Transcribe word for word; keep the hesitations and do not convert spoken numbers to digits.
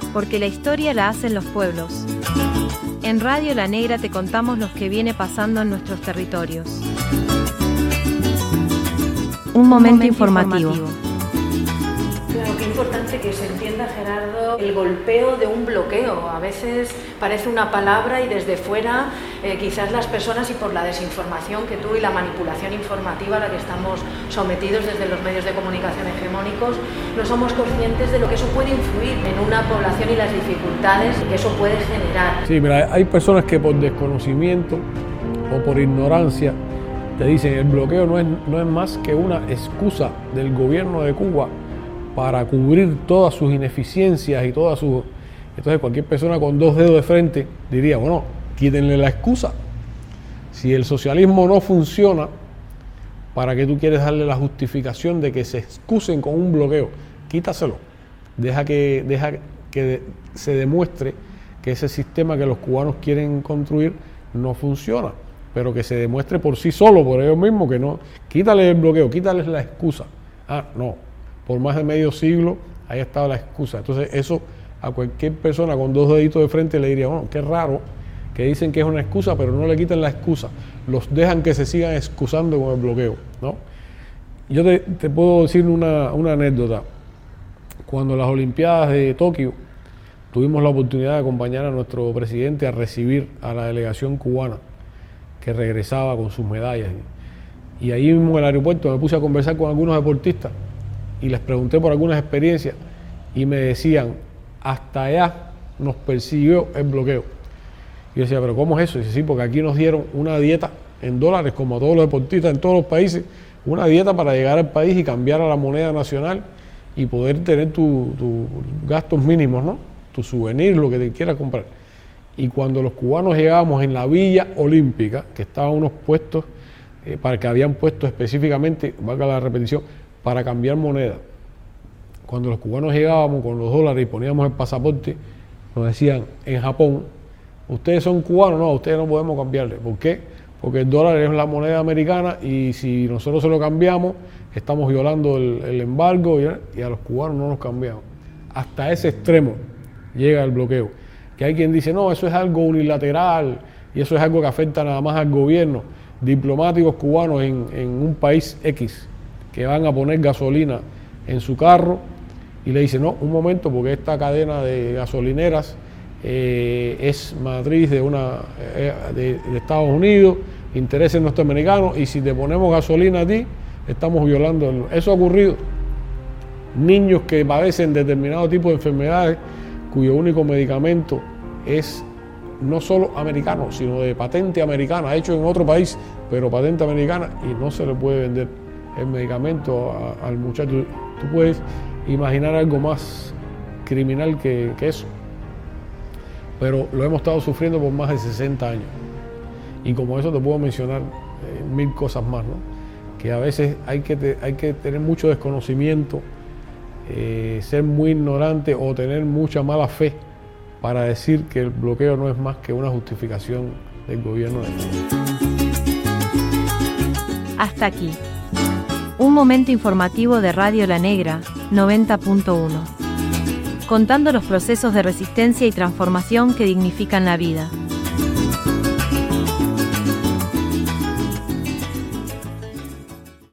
porque la historia la hacen los pueblos. En Radio La Negra te contamos lo que viene pasando en nuestros territorios. Un momento, Un momento informativo. informativo. Claro, qué importante que se entienda, Gerardo, el golpeo de un bloqueo. A veces parece una palabra y desde fuera eh, quizás las personas, y por la desinformación que tú y la manipulación informativa a la que estamos sometidos desde los medios de comunicación hegemónicos, no somos conscientes de lo que eso puede influir en una población y las dificultades que eso puede generar. Sí, mira, hay personas que por desconocimiento o por ignorancia te dicen el bloqueo no es, no es más que una excusa del gobierno de Cuba para cubrir todas sus ineficiencias y todas sus... Entonces cualquier persona con dos dedos de frente diría, bueno, quítenle la excusa. Si el socialismo no funciona, ¿para qué tú quieres darle la justificación de que se excusen con un bloqueo? Quítaselo. Deja que, deja que se demuestre que ese sistema que los cubanos quieren construir no funciona, pero que se demuestre por sí solo, por ellos mismos, que no... Quítale el bloqueo, quítales la excusa. Ah, no. Por más de medio siglo, ahí estaba la excusa. Entonces eso a cualquier persona con dos deditos de frente le diría, bueno, qué raro que dicen que es una excusa, pero no le quitan la excusa. Los dejan que se sigan excusando con el bloqueo, ¿no? Yo te, te puedo decir una, una anécdota. Cuando las Olimpiadas de Tokio tuvimos la oportunidad de acompañar a nuestro presidente a recibir a la delegación cubana que regresaba con sus medallas. Y ahí mismo en el aeropuerto me puse a conversar con algunos deportistas y les pregunté por algunas experiencias y me decían, hasta allá nos persiguió el bloqueo. Y yo decía, ¿pero cómo es eso? Y dice, sí, porque aquí nos dieron una dieta en dólares, como a todos los deportistas en todos los países, una dieta para llegar al país y cambiar a la moneda nacional y poder tener tus tu gastos mínimos, ¿no? Tu souvenir, lo que te quieras comprar. Y cuando los cubanos llegábamos en la Villa Olímpica, que estaban unos puestos, eh, para que habían puesto específicamente, valga la repetición, para cambiar moneda. Cuando los cubanos llegábamos con los dólares y poníamos el pasaporte, nos decían, en Japón, ustedes son cubanos, no, ustedes no podemos cambiarle. ¿Por qué? Porque el dólar es la moneda americana y si nosotros se lo cambiamos, estamos violando el, el embargo y, y a los cubanos no nos cambiamos. Hasta ese extremo llega el bloqueo. Que hay quien dice, no, eso es algo unilateral y eso es algo que afecta nada más al gobierno. Diplomáticos cubanos en, en un país X que van a poner gasolina en su carro y le dicen, no, un momento, porque esta cadena de gasolineras eh, es matriz de una eh, de, de Estados Unidos, intereses norteamericanos, y si te ponemos gasolina a ti, estamos violando el... Eso ha ocurrido. Niños que padecen determinado tipo de enfermedades cuyo único medicamento es no solo americano, sino de patente americana, hecho en otro país, pero patente americana, y no se le puede vender el medicamento a, al muchacho. Tú puedes imaginar algo más criminal que, que eso, pero lo hemos estado sufriendo por más de sesenta años, y como eso te puedo mencionar eh, mil cosas más, ¿no? Que a veces hay que, te, hay que tener mucho desconocimiento, eh, ser muy ignorante o tener mucha mala fe para decir que el bloqueo no es más que una justificación del gobierno de Cuba. Hasta aquí. Un momento informativo de Radio La Negra, noventa punto uno. Contando los procesos de resistencia y transformación que dignifican la vida.